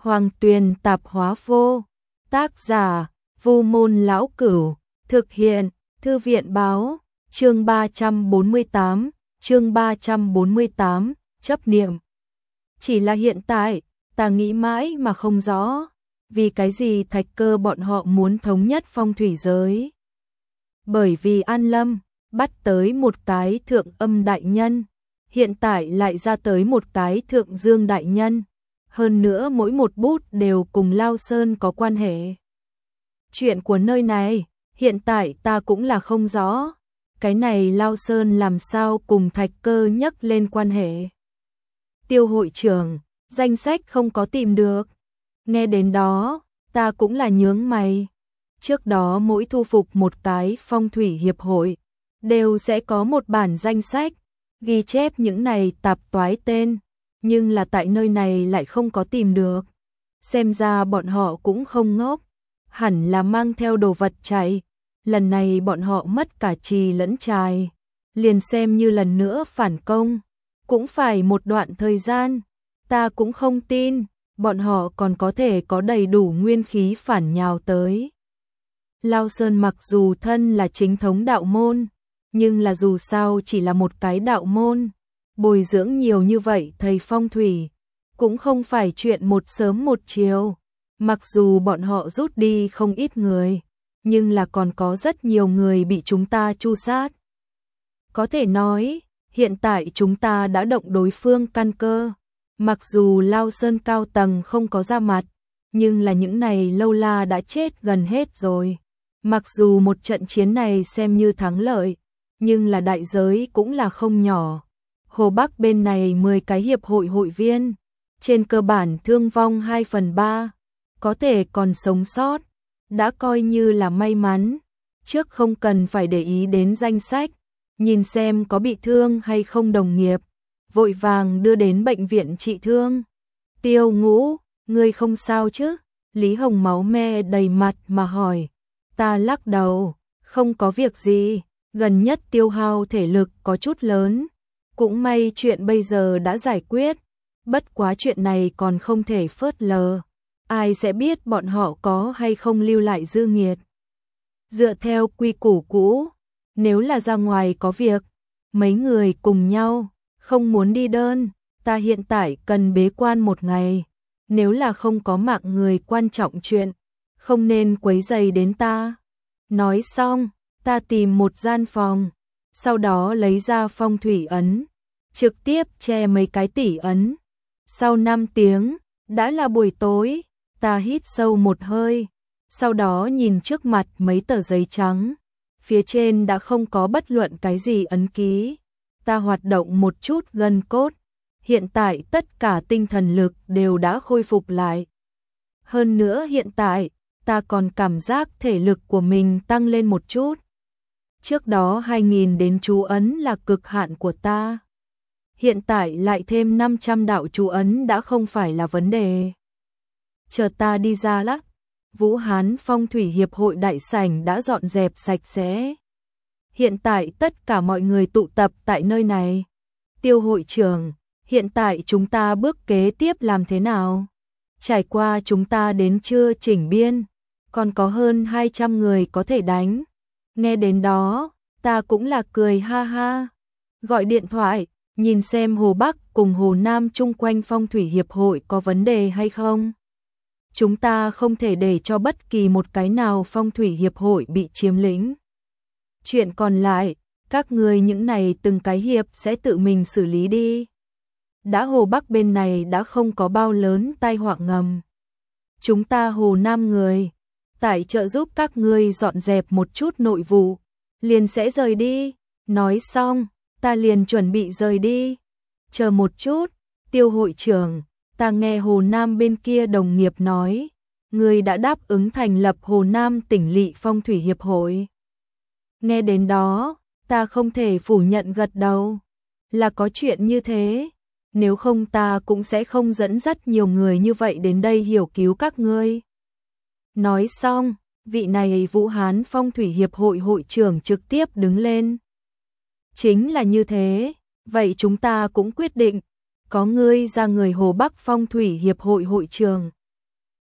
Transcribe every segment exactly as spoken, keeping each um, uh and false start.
Hoàng Tuyền Tạp Hóa Vô. Tác giả: Vu Môn Lão Cửu. Thực hiện: Thư viện báo. Chương ba trăm bốn mươi tám, chương ba trăm bốn mươi tám, chấp niệm. Chỉ là hiện tại, ta nghĩ mãi mà không rõ, vì cái gì Thạch Cơ bọn họ muốn thống nhất phong thủy giới. Bởi vì An Lâm bắt tới một cái thượng âm đại nhân, hiện tại lại ra tới một cái thượng dương đại nhân, hơn nữa mỗi một bút đều cùng Lao Sơn có quan hệ. Chuyện của nơi này, hiện tại ta cũng là không rõ, cái này Lao Sơn làm sao cùng Thạch Cơ nhắc lên quan hệ. Tiêu hội trưởng, danh sách không có tìm được. Nghe đến đó, ta cũng là nhướng mày. Trước đó mỗi thu phục một cái phong thủy hiệp hội, đều sẽ có một bản danh sách, ghi chép những này tạp toái tên, nhưng là tại nơi này lại không có tìm được. Xem ra bọn họ cũng không ngốc, hẳn là mang theo đồ vật chạy. Lần này bọn họ mất cả trì lẫn trài, liền xem như lần nữa phản công, cũng phải một đoạn thời gian. Ta cũng không tin, bọn họ còn có thể có đầy đủ nguyên khí phản nhào tới. Lao Sơn mặc dù thân là chính thống đạo môn, nhưng là dù sao chỉ là một cái đạo môn, bồi dưỡng nhiều như vậy thầy phong thủy, cũng không phải chuyện một sớm một chiều. Mặc dù bọn họ rút đi không ít người, nhưng là còn có rất nhiều người bị chúng ta tru sát. Có thể nói, hiện tại chúng ta đã động đối phương căn cơ. Mặc dù Lao Sơn cao tầng không có ra mặt, nhưng là những này lâu la đã chết gần hết rồi. Mặc dù một trận chiến này xem như thắng lợi, nhưng là đại giới cũng là không nhỏ. Hồ Bắc bên này mười cái hiệp hội hội viên, trên cơ bản thương vong hai phần ba, có thể còn sống sót, đã coi như là may mắn. Trước không cần phải để ý đến danh sách, nhìn xem có bị thương hay không đồng nghiệp, vội vàng đưa đến bệnh viện trị thương. Tiêu Ngũ, ngươi không sao chứ? Lý Hồng máu me đầy mặt mà hỏi. Ta lắc đầu, không có việc gì, gần nhất tiêu hao thể lực có chút lớn, cũng may chuyện bây giờ đã giải quyết, bất quá chuyện này còn không thể phớt lờ, ai sẽ biết bọn họ có hay không lưu lại dư nghiệt. Dựa theo quy củ cũ, nếu là ra ngoài có việc, mấy người cùng nhau, không muốn đi đơn, ta hiện tại cần bế quan một ngày, nếu là không có mạng người quan trọng chuyện, không nên quấy rầy đến ta. Nói xong, ta tìm một gian phòng, sau đó lấy ra phong thủy ấn, trực tiếp che mấy cái tỷ ấn. Sau năm tiếng, đã là buổi tối, ta hít sâu một hơi, sau đó nhìn trước mặt mấy tờ giấy trắng, phía trên đã không có bất luận cái gì ấn ký. Ta hoạt động một chút gân cốt, hiện tại tất cả tinh thần lực đều đã khôi phục lại. Hơn nữa hiện tại, ta còn cảm giác thể lực của mình tăng lên một chút. Trước đó hai nghìn đến chú ấn là cực hạn của ta. Hiện tại lại thêm năm trăm đạo chú ấn đã không phải là vấn đề. Chờ ta đi ra lắc, Vũ Hán Phong Thủy Hiệp hội đại sảnh đã dọn dẹp sạch sẽ. Hiện tại tất cả mọi người tụ tập tại nơi này. Tiêu hội trưởng, hiện tại chúng ta bước kế tiếp làm thế nào? Trải qua chúng ta đến chưa chỉnh biên, còn có hơn hai trăm người có thể đánh. Nghe đến đó, ta cũng là cười ha ha. Gọi điện thoại, nhìn xem Hồ Bắc cùng Hồ Nam chung quanh Phong Thủy Hiệp hội có vấn đề hay không. Chúng ta không thể để cho bất kỳ một cái nào Phong Thủy Hiệp hội bị chiếm lĩnh. Chuyện còn lại, các người những này từng cái hiệp sẽ tự mình xử lý đi. Đã Hồ Bắc bên này đã không có bao lớn tai họa ngầm. Chúng ta Hồ Nam người, tại trợ giúp các ngươi dọn dẹp một chút nội vụ, liền sẽ rời đi. Nói xong, ta liền chuẩn bị rời đi. Chờ một chút, Tiêu hội trưởng, ta nghe Hồ Nam bên kia đồng nghiệp nói, ngươi đã đáp ứng thành lập Hồ Nam tỉnh lỵ Phong Thủy Hiệp hội. Nghe đến đó, ta không thể phủ nhận gật đầu. Là có chuyện như thế, nếu không ta cũng sẽ không dẫn dắt nhiều người như vậy đến đây hiểu cứu các ngươi. Nói xong, vị này Vũ Hán Phong Thủy Hiệp hội hội trưởng trực tiếp đứng lên. Chính là như thế, vậy chúng ta cũng quyết định, có ngươi ra người Hồ Bắc Phong Thủy Hiệp hội hội trưởng,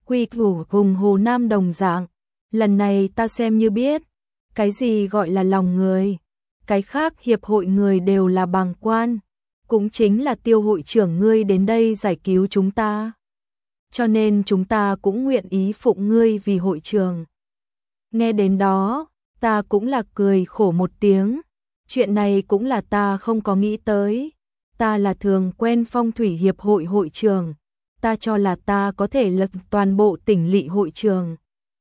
quy củ cùng Hồ Nam đồng dạng. Lần này ta xem như biết, cái gì gọi là lòng người. Cái khác hiệp hội người đều là bàng quan, cũng chính là Tiêu hội trưởng ngươi đến đây giải cứu chúng ta. Cho nên chúng ta cũng nguyện ý phụng ngươi vì hội trưởng. Nghe đến đó, ta cũng là cười khổ một tiếng. Chuyện này cũng là ta không có nghĩ tới. Ta là thường quen phong thủy hiệp hội hội trưởng. Ta cho là ta có thể lật toàn bộ tỉnh lỵ hội trường.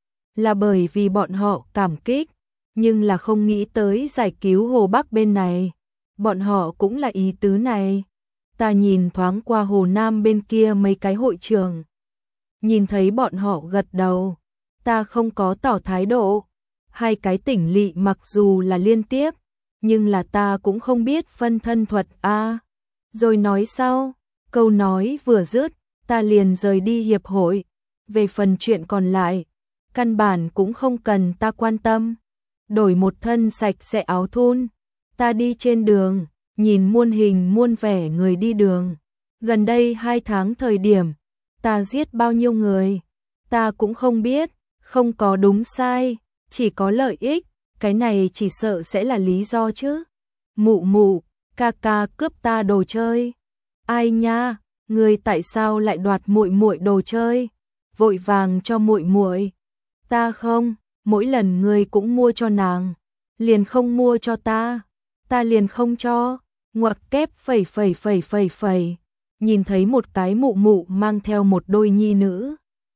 Là bởi vì bọn họ cảm kích, nhưng là không nghĩ tới giải cứu Hồ Bắc bên này. Bọn họ cũng là ý tứ này. Ta nhìn thoáng qua Hồ Nam bên kia mấy cái hội trường. Nhìn thấy bọn họ gật đầu. Ta không có tỏ thái độ. Hai cái tỉnh lỵ mặc dù là liên tiếp, nhưng là ta cũng không biết phân thân thuật a. Rồi nói sau, câu nói vừa dứt, ta liền rời đi hiệp hội. Về phần chuyện còn lại, căn bản cũng không cần ta quan tâm. Đổi một thân sạch sẽ áo thun, ta đi trên đường, nhìn muôn hình muôn vẻ người đi đường. Gần đây hai tháng thời điểm, ta giết bao nhiêu người, ta cũng không biết, không có đúng sai, chỉ có lợi ích, cái này chỉ sợ sẽ là lý do chứ. Mụ mụ, ca ca cướp ta đồ chơi. Ai nha, người tại sao lại đoạt muội muội đồ chơi? Vội vàng cho muội muội. Ta không, mỗi lần người cũng mua cho nàng, liền không mua cho ta, ta liền không cho. Ngoặc kép phẩy phẩy phẩy phẩy phẩy. Nhìn thấy một cái mụ mụ mang theo một đôi nhi nữ.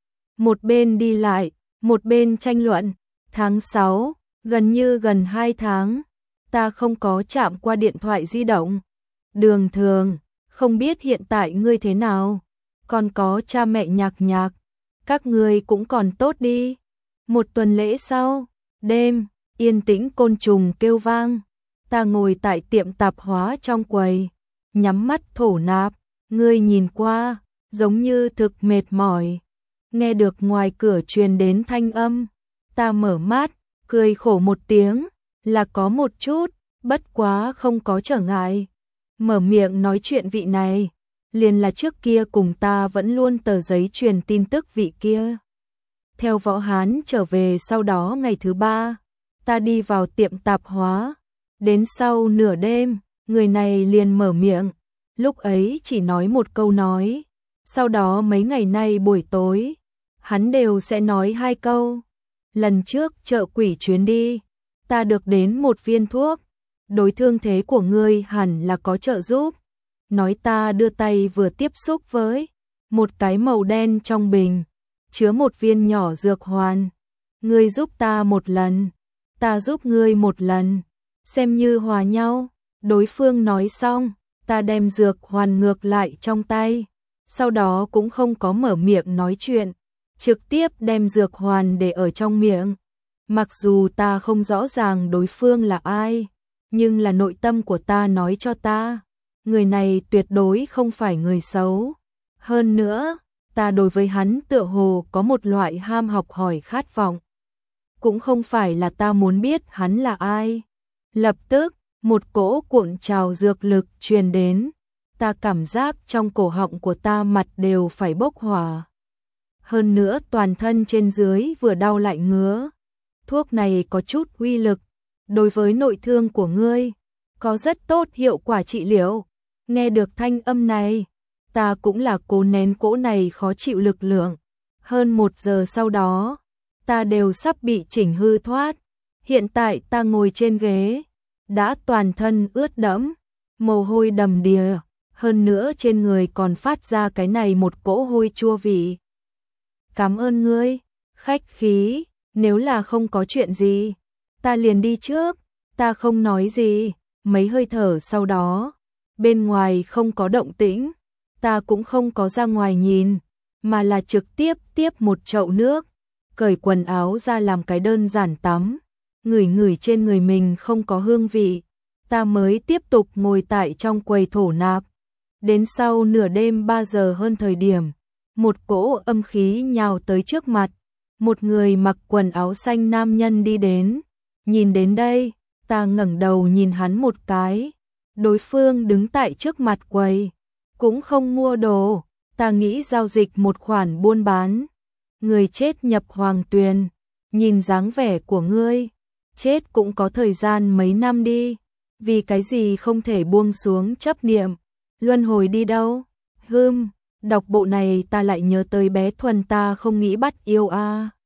Một bên đi lại, một bên tranh luận. Tháng sáu, gần như gần hai tháng, ta không có chạm qua điện thoại di động. Đường Thường, không biết hiện tại ngươi thế nào, còn có cha mẹ nhạc nhạc, các ngươi cũng còn tốt đi. Một tuần lễ sau, đêm, yên tĩnh côn trùng kêu vang, ta ngồi tại tiệm tạp hóa trong quầy, nhắm mắt thổ nạp, ngươi nhìn qua, giống như thực mệt mỏi. Nghe được ngoài cửa truyền đến thanh âm, ta mở mắt, cười khổ một tiếng, là có một chút, bất quá không có trở ngại. Mở miệng nói chuyện vị này, liền là trước kia cùng ta vẫn luôn tờ giấy truyền tin tức vị kia. Theo Võ Hán trở về sau đó ngày thứ ba, ta đi vào tiệm tạp hóa, đến sau nửa đêm, người này liền mở miệng, lúc ấy chỉ nói một câu nói, sau đó mấy ngày nay buổi tối, hắn đều sẽ nói hai câu. Lần trước chợ quỷ chuyến đi, ta được đến một viên thuốc, đối thương thế của ngươi hẳn là có trợ giúp. Nói ta đưa tay vừa tiếp xúc với một cái màu đen trong bình, chứa một viên nhỏ dược hoàn. Ngươi giúp ta một lần, ta giúp ngươi một lần, xem như hòa nhau. Đối phương nói xong, ta đem dược hoàn ngược lại trong tay, sau đó cũng không có mở miệng nói chuyện, trực tiếp đem dược hoàn để ở trong miệng. Mặc dù ta không rõ ràng đối phương là ai, nhưng là nội tâm của ta nói cho ta, người này tuyệt đối không phải người xấu. Hơn nữa, ta đối với hắn tựa hồ có một loại ham học hỏi khát vọng. Cũng không phải là ta muốn biết hắn là ai. Lập tức, một cỗ cuộn trào dược lực truyền đến, ta cảm giác trong cổ họng của ta mặt đều phải bốc hỏa. Hơn nữa toàn thân trên dưới vừa đau lại ngứa. Thuốc này có chút uy lực, đối với nội thương của ngươi, có rất tốt hiệu quả trị liệu. Nghe được thanh âm này, ta cũng là cố nén cỗ này khó chịu lực lượng. Hơn một giờ sau đó, ta đều sắp bị chỉnh hư thoát. Hiện tại ta ngồi trên ghế, đã toàn thân ướt đẫm, mồ hôi đầm đìa, hơn nữa trên người còn phát ra cái này một cỗ hôi chua vị. Cảm ơn ngươi, khách khí, nếu là không có chuyện gì, ta liền đi trước. Ta không nói gì, mấy hơi thở sau đó, bên ngoài không có động tĩnh, ta cũng không có ra ngoài nhìn, mà là trực tiếp tiếp một chậu nước, cởi quần áo ra làm cái đơn giản tắm, ngửi ngửi trên người mình không có hương vị, ta mới tiếp tục ngồi tại trong quầy thổ nạp. Đến sau nửa đêm ba giờ hơn thời điểm, một cỗ âm khí nhào tới trước mặt, một người mặc quần áo xanh nam nhân đi đến. Nhìn đến đây, ta ngẩng đầu nhìn hắn một cái, đối phương đứng tại trước mặt quầy, cũng không mua đồ, ta nghĩ giao dịch một khoản buôn bán. người chết nhập hoàng tuyền, nhìn dáng vẻ của ngươi, chết cũng có thời gian mấy năm đi, vì cái gì không thể buông xuống chấp niệm, luân hồi đi đâu? Hừm, đọc bộ này ta lại nhớ tới bé Thuần ta không nghĩ bắt yêu a. À.